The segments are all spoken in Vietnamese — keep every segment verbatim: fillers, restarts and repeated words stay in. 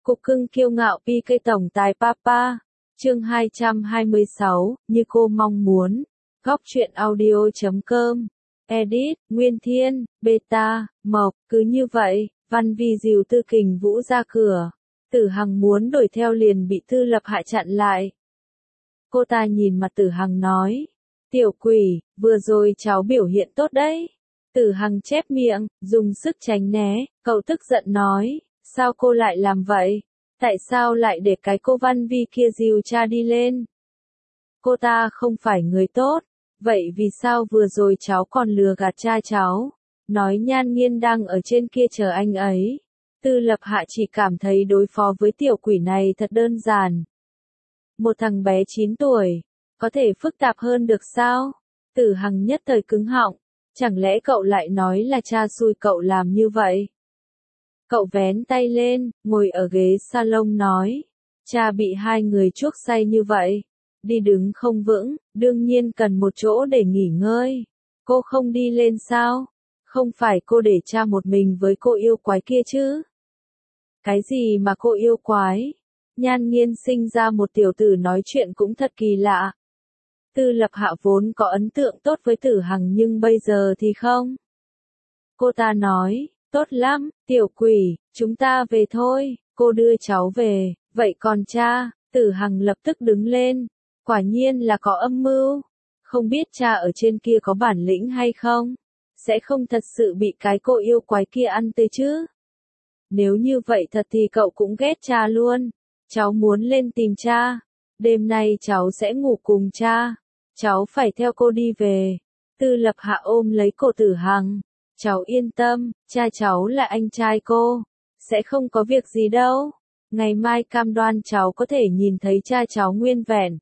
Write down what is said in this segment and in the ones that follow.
Cục cưng kiêu ngạo pê ca tổng tài Papa. Chương hai trăm hai mươi sáu, như cô mong muốn. Góc truyện audio chấm com. Edit, Nguyên Thiên, Beta, Mộc, cứ như vậy, Văn Vi dìu Tư Kình Vũ ra cửa. Tử Hằng muốn đuổi theo liền bị Tư Lập Hạ chặn lại. Cô ta nhìn mặt Tử Hằng nói, tiểu quỷ, vừa rồi cháu biểu hiện tốt đấy. Tử Hằng chép miệng, dùng sức tránh né, cậu tức giận nói, sao cô lại làm vậy? Tại sao lại để cái cô Văn Vi kia dìu cha đi lên? Cô ta không phải người tốt, vậy vì sao vừa rồi cháu còn lừa gạt cha cháu? Nói Nhan Nghiên đang ở trên kia chờ anh ấy. Tư Lập Hạ chỉ cảm thấy đối phó với tiểu quỷ này thật đơn giản. Một thằng bé chín tuổi, có thể phức tạp hơn được sao? Tử Hằng nhất thời cứng họng, chẳng lẽ cậu lại nói là cha xui cậu làm như vậy? Cậu vén tay lên, ngồi ở ghế salon nói, cha bị hai người chuốc say như vậy, đi đứng không vững, đương nhiên cần một chỗ để nghỉ ngơi. Cô không đi lên sao? Không phải cô để cha một mình với cô yêu quái kia chứ? Cái gì mà cô yêu quái? Nhan Nghiên sinh ra một tiểu tử nói chuyện cũng thật kỳ lạ. Tư Lập Hạ vốn có ấn tượng tốt với Tử Hằng nhưng bây giờ thì không. Cô ta nói, tốt lắm, tiểu quỷ, chúng ta về thôi, cô đưa cháu về, vậy còn cha? Tử Hằng lập tức đứng lên, quả nhiên là có âm mưu, không biết cha ở trên kia có bản lĩnh hay không, sẽ không thật sự bị cái cô yêu quái kia ăn tươi chứ. Nếu như vậy thật thì cậu cũng ghét cha luôn, cháu muốn lên tìm cha, đêm nay cháu sẽ ngủ cùng cha, cháu phải theo cô đi về. Tư Lập Hạ ôm lấy cổ Tử Hằng. Cháu yên tâm, cha cháu là anh trai cô, sẽ không có việc gì đâu. Ngày mai cam đoan cháu có thể nhìn thấy cha cháu nguyên vẹn.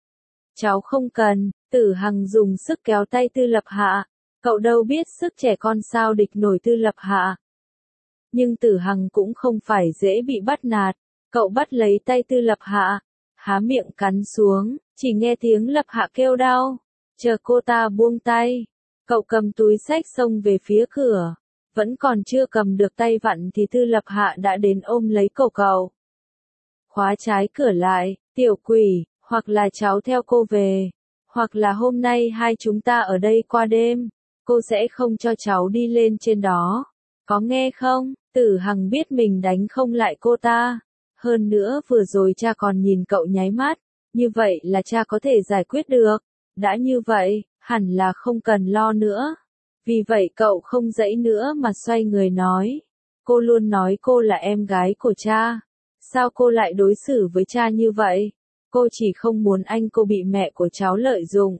Cháu không cần, Tử Hằng dùng sức kéo tay Tư Lập Hạ. Cậu đâu biết sức trẻ con sao địch nổi Tư Lập Hạ. Nhưng Tử Hằng cũng không phải dễ bị bắt nạt. Cậu bắt lấy tay Tư Lập Hạ, há miệng cắn xuống, chỉ nghe tiếng Lập Hạ kêu đau. Chờ cô ta buông tay. Cậu cầm túi xách xông về phía cửa, vẫn còn chưa cầm được tay vặn thì Tư Lập Hạ đã đến ôm lấy cổ cậu. Khóa trái cửa lại, tiểu quỷ, hoặc là cháu theo cô về, hoặc là hôm nay hai chúng ta ở đây qua đêm, cô sẽ không cho cháu đi lên trên đó, có nghe không? Tử Hằng biết mình đánh không lại cô ta, hơn nữa vừa rồi cha còn nhìn cậu nháy mắt, như vậy là cha có thể giải quyết được, đã như vậy. Hẳn là không cần lo nữa. Vì vậy cậu không dãy nữa mà xoay người nói. Cô luôn nói cô là em gái của cha. Sao cô lại đối xử với cha như vậy? Cô chỉ không muốn anh cô bị mẹ của cháu lợi dụng.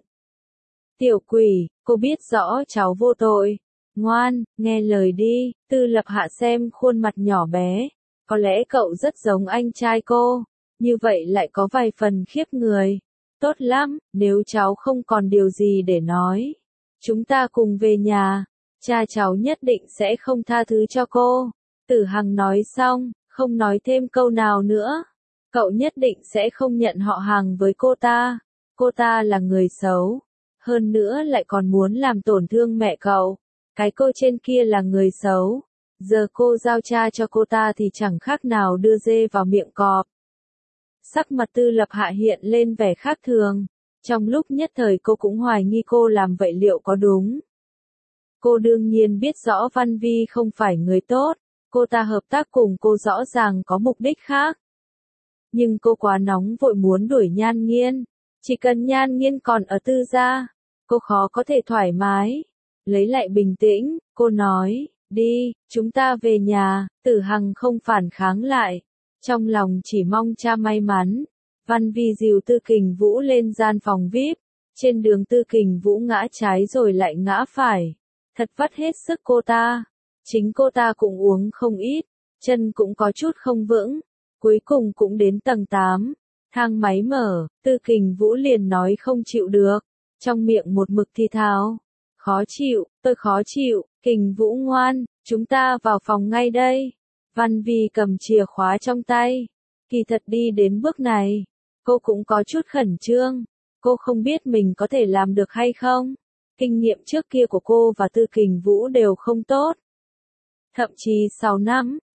Tiểu quỷ, cô biết rõ cháu vô tội. Ngoan, nghe lời đi. Tư Lập Hạ xem khuôn mặt nhỏ bé. Có lẽ cậu rất giống anh trai cô. Như vậy lại có vài phần khiếp người. Tốt lắm, nếu cháu không còn điều gì để nói, chúng ta cùng về nhà, cha cháu nhất định sẽ không tha thứ cho cô. Tử Hằng nói xong, không nói thêm câu nào nữa. Cậu nhất định sẽ không nhận họ hàng với cô ta. Cô ta là người xấu. Hơn nữa lại còn muốn làm tổn thương mẹ cậu. Cái cô trên kia là người xấu. Giờ cô giao cha cho cô ta thì chẳng khác nào đưa dê vào miệng cọp. Sắc mặt Tư Lập Hạ hiện lên vẻ khác thường. Trong lúc nhất thời cô cũng hoài nghi cô làm vậy liệu có đúng. Cô đương nhiên biết rõ Văn Vi không phải người tốt. Cô ta hợp tác cùng cô rõ ràng có mục đích khác. Nhưng cô quá nóng vội muốn đuổi Nhan Nghiên. Chỉ cần Nhan Nghiên còn ở Tư gia, cô khó có thể thoải mái. Lấy lại bình tĩnh, cô nói, đi, chúng ta về nhà. Tử Hằng không phản kháng lại. Trong lòng chỉ mong cha may mắn. Văn Vi dìu Tư Kình Vũ lên gian phòng vi ai pi. Trên đường Tư Kình Vũ ngã trái rồi lại ngã phải. Thật vắt hết sức cô ta. Chính cô ta cũng uống không ít. Chân cũng có chút không vững. Cuối cùng cũng đến tầng tám. Thang máy mở. Tư Kình Vũ liền nói không chịu được. Trong miệng một mực thì thào. Khó chịu, tôi khó chịu. Kình Vũ ngoan, chúng ta vào phòng ngay đây. Văn Vi cầm chìa khóa trong tay. Kỳ thật đi đến bước này, cô cũng có chút khẩn trương. Cô không biết mình có thể làm được hay không. Kinh nghiệm trước kia của cô và Tư Kình Vũ đều không tốt. Thậm chí sáu năm, cô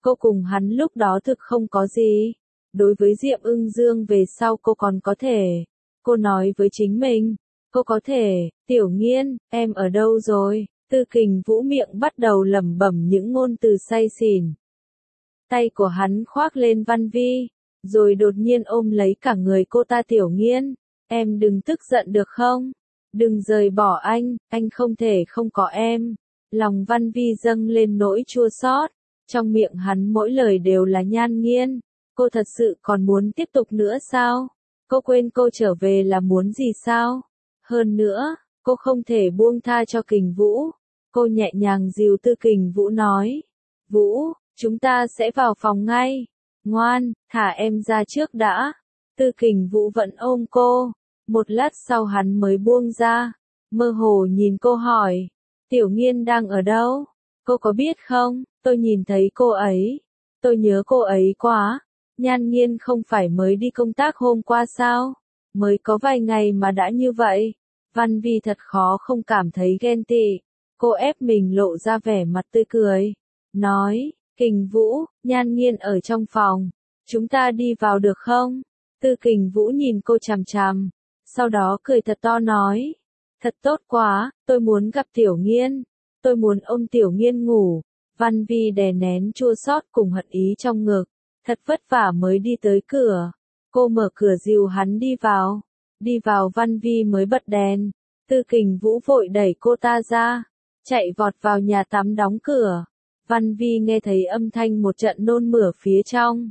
Cô cùng hắn lúc đó thực không có gì. Đối với Diệm Ưng Dương về sau cô còn có thể. Cô nói với chính mình. Cô có thể, Tiểu Nghiên, em ở đâu rồi? Tư Kình Vũ miệng bắt đầu lẩm bẩm những ngôn từ say xỉn. Tay của hắn khoác lên Văn Vi, rồi đột nhiên ôm lấy cả người cô ta. Tiểu Nghiên, em đừng tức giận được không? Đừng rời bỏ anh, anh không thể không có em. Lòng Văn Vi dâng lên nỗi chua xót, trong miệng hắn mỗi lời đều là Nhan Nghiên. Cô thật sự còn muốn tiếp tục nữa sao? Cô quên cô trở về là muốn gì sao? Hơn nữa, cô không thể buông tha cho Kình Vũ. Cô nhẹ nhàng dìu Tư Kình Vũ nói. Vũ, chúng ta sẽ vào phòng ngay. Ngoan, thả em ra trước đã. Tư Kình Vũ vẫn ôm cô. Một lát sau hắn mới buông ra. Mơ hồ nhìn cô hỏi. Tiểu Nghiên đang ở đâu? Cô có biết không, tôi nhìn thấy cô ấy. Tôi nhớ cô ấy quá. Nhan Nghiên không phải mới đi công tác hôm qua sao? Mới có vài ngày mà đã như vậy. Văn Vi thật khó không cảm thấy ghen tị. Cô ép mình lộ ra vẻ mặt tươi cười. Nói, Kình Vũ, Nhan Nghiên ở trong phòng. Chúng ta đi vào được không? Tư Kình Vũ nhìn cô chằm chằm. Sau đó cười thật to nói. Thật tốt quá, tôi muốn gặp Tiểu Nghiên. Tôi muốn ôm Tiểu Nghiên ngủ. Văn Vi đè nén chua xót cùng hận ý trong ngực. Thật vất vả mới đi tới cửa. Cô mở cửa dìu hắn đi vào. Đi vào Văn Vi mới bật đèn. Tư Kình Vũ vội đẩy cô ta ra. Chạy vọt vào nhà tắm đóng cửa. Văn Vi nghe thấy âm thanh một trận nôn mửa phía trong.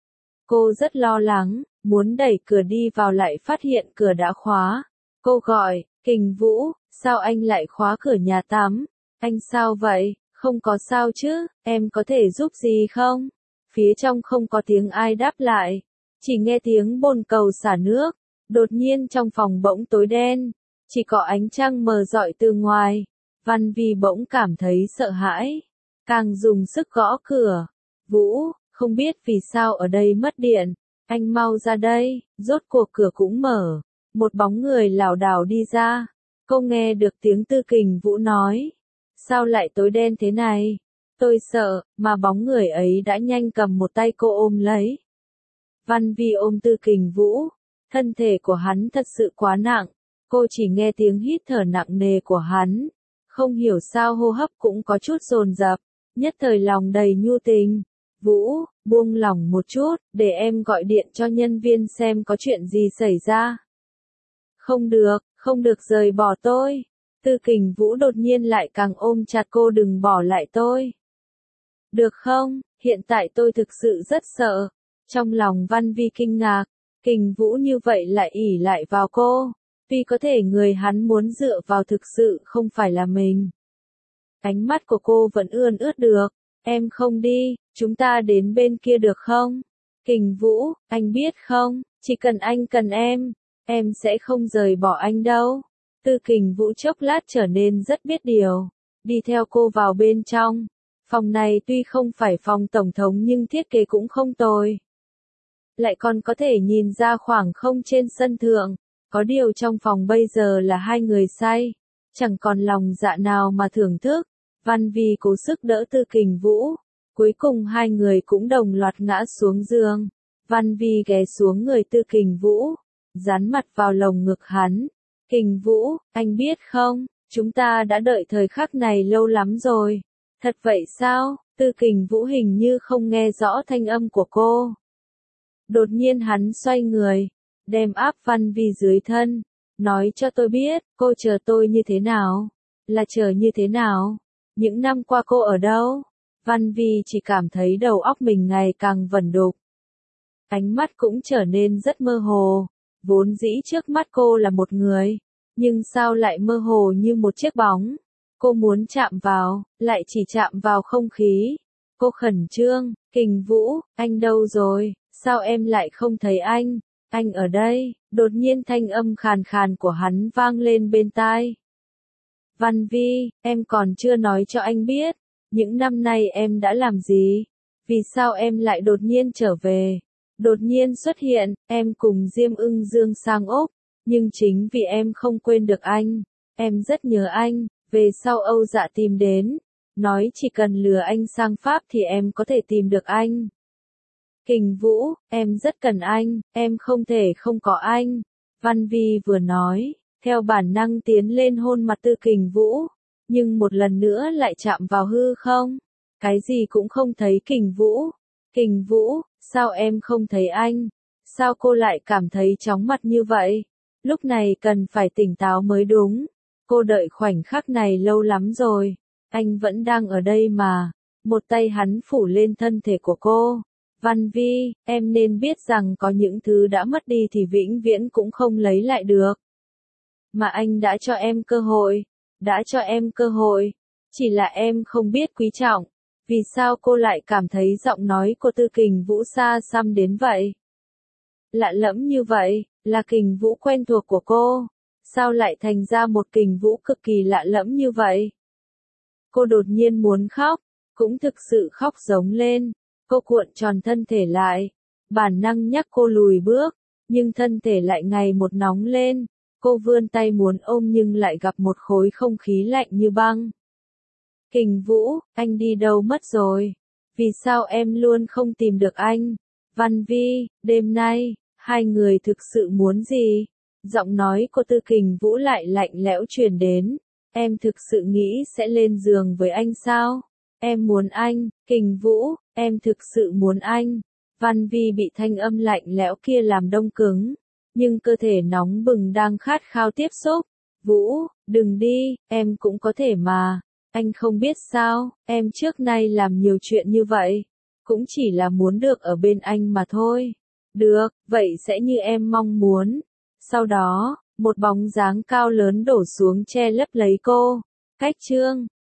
Cô rất lo lắng, muốn đẩy cửa đi vào lại phát hiện cửa đã khóa. Cô gọi, Kình Vũ, sao anh lại khóa cửa nhà tắm? Anh sao vậy? Không có sao chứ, em có thể giúp gì không? Phía trong không có tiếng ai đáp lại. Chỉ nghe tiếng bồn cầu xả nước. Đột nhiên trong phòng bỗng tối đen. Chỉ có ánh trăng mờ rọi từ ngoài. Văn Vi bỗng cảm thấy sợ hãi. Càng dùng sức gõ cửa. Vũ, không biết vì sao ở đây mất điện. Anh mau ra đây. Rốt cuộc cửa cũng mở. Một bóng người lảo đảo đi ra. Cô nghe được tiếng Tư Kình Vũ nói. Sao lại tối đen thế này? Tôi sợ, mà bóng người ấy đã nhanh cầm một tay cô ôm lấy. Văn Vi ôm Tư Kình Vũ. Thân thể của hắn thật sự quá nặng. Cô chỉ nghe tiếng hít thở nặng nề của hắn. Không hiểu sao hô hấp cũng có chút dồn dập. Nhất thời lòng đầy nhu tình. Vũ, buông lỏng một chút, để em gọi điện cho nhân viên xem có chuyện gì xảy ra. Không được, không được rời bỏ tôi. Tư Kình Vũ đột nhiên lại càng ôm chặt cô. Đừng bỏ lại tôi. Được không, hiện tại tôi thực sự rất sợ. Trong lòng Văn Vi kinh ngạc. Kình Vũ như vậy lại ỷ lại vào cô. Tuy có thể người hắn muốn dựa vào thực sự không phải là mình. Ánh mắt của cô vẫn ươn ướt được. Em không đi, chúng ta đến bên kia được không? Kình Vũ, anh biết không, chỉ cần anh cần em, em sẽ không rời bỏ anh đâu. Tư Kình Vũ chốc lát trở nên rất biết điều. Đi theo cô vào bên trong. Phòng này tuy không phải phòng tổng thống nhưng thiết kế cũng không tồi. Lại còn có thể nhìn ra khoảng không trên sân thượng. Có điều trong phòng bây giờ là hai người say. Chẳng còn lòng dạ nào mà thưởng thức. Văn Vi cố sức đỡ Tư Kình Vũ. Cuối cùng hai người cũng đồng loạt ngã xuống giường. Văn Vi ghé xuống người Tư Kình Vũ. Dán mặt vào lồng ngực hắn. Kình Vũ, anh biết không, chúng ta đã đợi thời khắc này lâu lắm rồi. Thật vậy sao? Tư Kình Vũ hình như không nghe rõ thanh âm của cô. Đột nhiên hắn xoay người, đem áp Văn Vi dưới thân. Nói cho tôi biết, cô chờ tôi như thế nào? Là chờ như thế nào? Những năm qua cô ở đâu? Văn Vi chỉ cảm thấy đầu óc mình ngày càng vẩn đục. Ánh mắt cũng trở nên rất mơ hồ. Vốn dĩ trước mắt cô là một người, nhưng sao lại mơ hồ như một chiếc bóng. Cô muốn chạm vào, lại chỉ chạm vào không khí. Cô khẩn trương, Kình Vũ, anh đâu rồi, sao em lại không thấy anh, anh ở đây, đột nhiên thanh âm khàn khàn của hắn vang lên bên tai. Văn Vi, em còn chưa nói cho anh biết, những năm nay em đã làm gì, vì sao em lại đột nhiên trở về. Đột nhiên xuất hiện, em cùng Diêm Ưng Dương sang Úc, nhưng chính vì em không quên được anh, em rất nhớ anh, về sau Âu Dạ tìm đến, nói chỉ cần lừa anh sang Pháp thì em có thể tìm được anh. Kình Vũ, em rất cần anh, em không thể không có anh. Văn Vi vừa nói, theo bản năng tiến lên hôn mặt Tư Kình Vũ, nhưng một lần nữa lại chạm vào hư không. Cái gì cũng không thấy Kình Vũ. Kình Vũ, sao em không thấy anh? Sao cô lại cảm thấy chóng mặt như vậy? Lúc này cần phải tỉnh táo mới đúng. Cô đợi khoảnh khắc này lâu lắm rồi. Anh vẫn đang ở đây mà. Một tay hắn phủ lên thân thể của cô. Văn Vi, em nên biết rằng có những thứ đã mất đi thì vĩnh viễn cũng không lấy lại được. Mà anh đã cho em cơ hội. Đã cho em cơ hội. Chỉ là em không biết quý trọng. Vì sao cô lại cảm thấy giọng nói của Tư Kình Vũ xa xăm đến vậy? Lạ lẫm như vậy, là Kình Vũ quen thuộc của cô. Sao lại thành ra một Kình Vũ cực kỳ lạ lẫm như vậy? Cô đột nhiên muốn khóc, cũng thực sự khóc giống lên. Cô cuộn tròn thân thể lại, bản năng nhắc cô lùi bước, nhưng thân thể lại ngày một nóng lên. Cô vươn tay muốn ôm nhưng lại gặp một khối không khí lạnh như băng. Kình Vũ, anh đi đâu mất rồi? Vì sao em luôn không tìm được anh? Văn Vi, đêm nay, hai người thực sự muốn gì? Giọng nói của Tư Kình Vũ lại lạnh lẽo truyền đến. Em thực sự nghĩ sẽ lên giường với anh sao? Em muốn anh, Kình Vũ, em thực sự muốn anh. Văn Vi bị thanh âm lạnh lẽo kia làm đông cứng, nhưng cơ thể nóng bừng đang khát khao tiếp xúc. Vũ, đừng đi, em cũng có thể mà. Anh không biết sao, em trước nay làm nhiều chuyện như vậy, cũng chỉ là muốn được ở bên anh mà thôi. Được, vậy sẽ như em mong muốn. Sau đó, một bóng dáng cao lớn đổ xuống che lấp lấy cô. Cách chương